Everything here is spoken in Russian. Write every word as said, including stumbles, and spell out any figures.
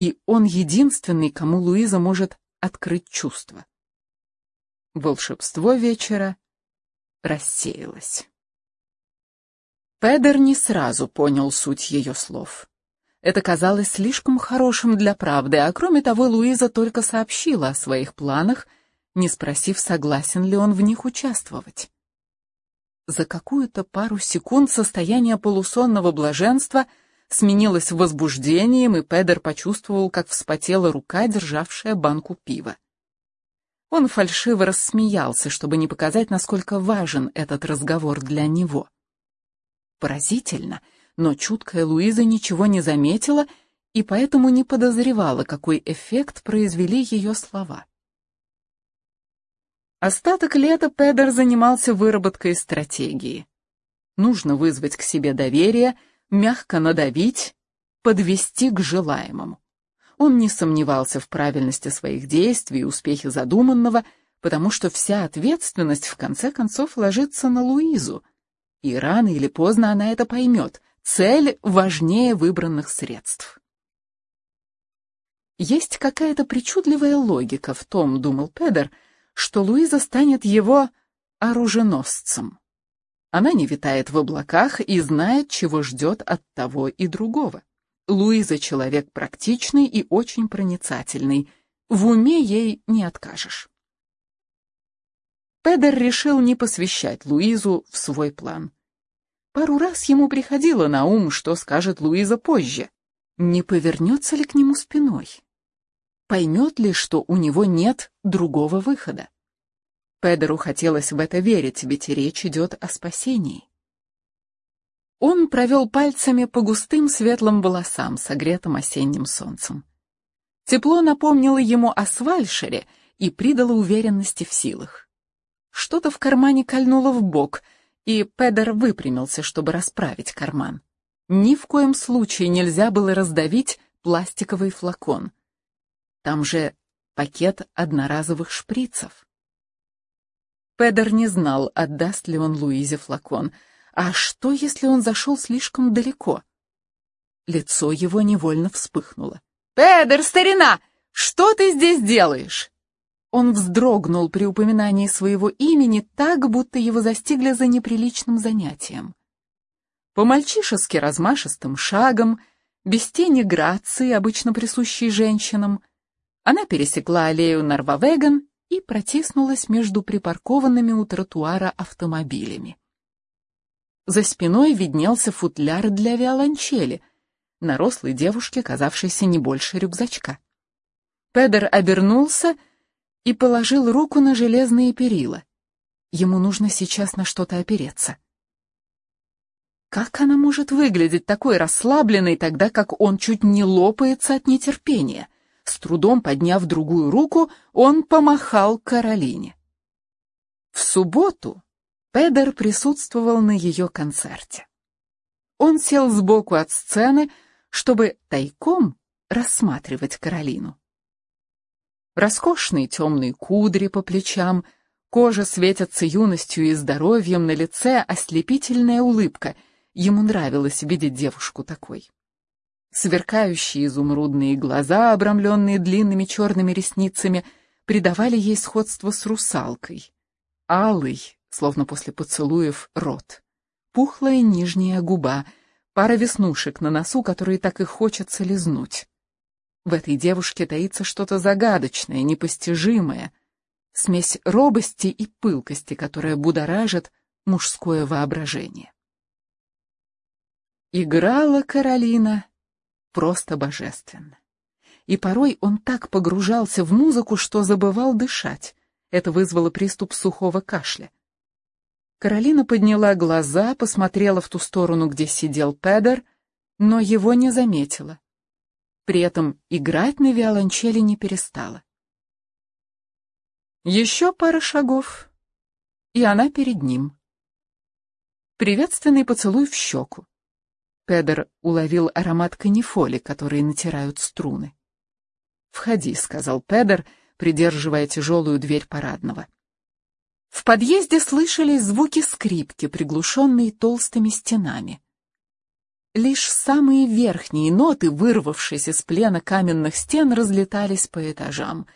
и он единственный, кому Луиза может открыть чувства. Волшебство вечера рассеялось. Педер не сразу понял суть ее слов. Это казалось слишком хорошим для правды, а кроме того, Луиза только сообщила о своих планах, не спросив, согласен ли он в них участвовать. За какую-то пару секунд состояние полусонного блаженства сменилось возбуждением, и Педер почувствовал, как вспотела рука, державшая банку пива. Он фальшиво рассмеялся, чтобы не показать, насколько важен этот разговор для него. Поразительно, но чуткая Луиза ничего не заметила и поэтому не подозревала, какой эффект произвели ее слова. Остаток лета Педер занимался выработкой стратегии. Нужно вызвать к себе доверие, мягко надавить, подвести к желаемому. Он не сомневался в правильности своих действий и успехе задуманного, потому что вся ответственность в конце концов ложится на Луизу, и рано или поздно она это поймет. Цель важнее выбранных средств. Есть какая-то причудливая логика в том, думал Педер, что Луиза станет его оруженосцем. Она не витает в облаках и знает, чего ждет от того и другого. Луиза человек практичный и очень проницательный. В уме ей не откажешь. Педер решил не посвящать Луизу в свой план. Пару раз ему приходило на ум, что скажет Луиза позже. Не повернется ли к нему спиной? Поймет ли, что у него нет другого выхода? Педеру хотелось в это верить, ведь речь идет о спасении. Он провел пальцами по густым светлым волосам, согретым осенним солнцем. Тепло напомнило ему о Свальшере и придало уверенности в силах. Что-то в кармане кольнуло в бок, и Педер выпрямился, чтобы расправить карман. Ни в коем случае нельзя было раздавить пластиковый флакон. Там же пакет одноразовых шприцев. Педер не знал, отдаст ли он Луизе флакон. А что, если он зашел слишком далеко? Лицо его невольно вспыхнуло. «Педер, старина! Что ты здесь делаешь?» Он вздрогнул при упоминании своего имени так, будто его застигли за неприличным занятием. По-мальчишески размашистым шагом, без тени грации, обычно присущей женщинам, она пересекла аллею Нарвавеген и протиснулась между припаркованными у тротуара автомобилями. За спиной виднелся футляр для виолончели, на рослой девушке, казавшейся не больше рюкзачка. Педер обернулся и положил руку на железные перила. Ему нужно сейчас на что-то опереться. Как она может выглядеть такой расслабленной, тогда как он чуть не лопается от нетерпения? С трудом подняв другую руку, он помахал Каролине. В субботу Педер присутствовал на ее концерте. Он сел сбоку от сцены, чтобы тайком рассматривать Каролину. Роскошные темные кудри по плечам, кожа светится юностью и здоровьем, на лице ослепительная улыбка. Ему нравилось видеть девушку такой. Сверкающие изумрудные глаза, обрамленные длинными черными ресницами, придавали ей сходство с русалкой. Алый, словно после поцелуев, рот. Пухлая нижняя губа, пара веснушек на носу, которые так и хочется лизнуть. В этой девушке таится что-то загадочное, непостижимое, смесь робости и пылкости, которая будоражит мужское воображение. Играла Каролина просто божественно. И порой он так погружался в музыку, что забывал дышать. Это вызвало приступ сухого кашля. Каролина подняла глаза, посмотрела в ту сторону, где сидел Педер, но его не заметила. При этом играть на виолончели не перестала. Еще пара шагов, и она перед ним. Приветственный поцелуй в щеку. Педер уловил аромат канифоли, который натирают струны. «Входи», — сказал Педер, придерживая тяжелую дверь парадного. В подъезде слышались звуки скрипки, приглушенные толстыми стенами. Лишь самые верхние ноты, вырвавшись из плена каменных стен, разлетались по этажам.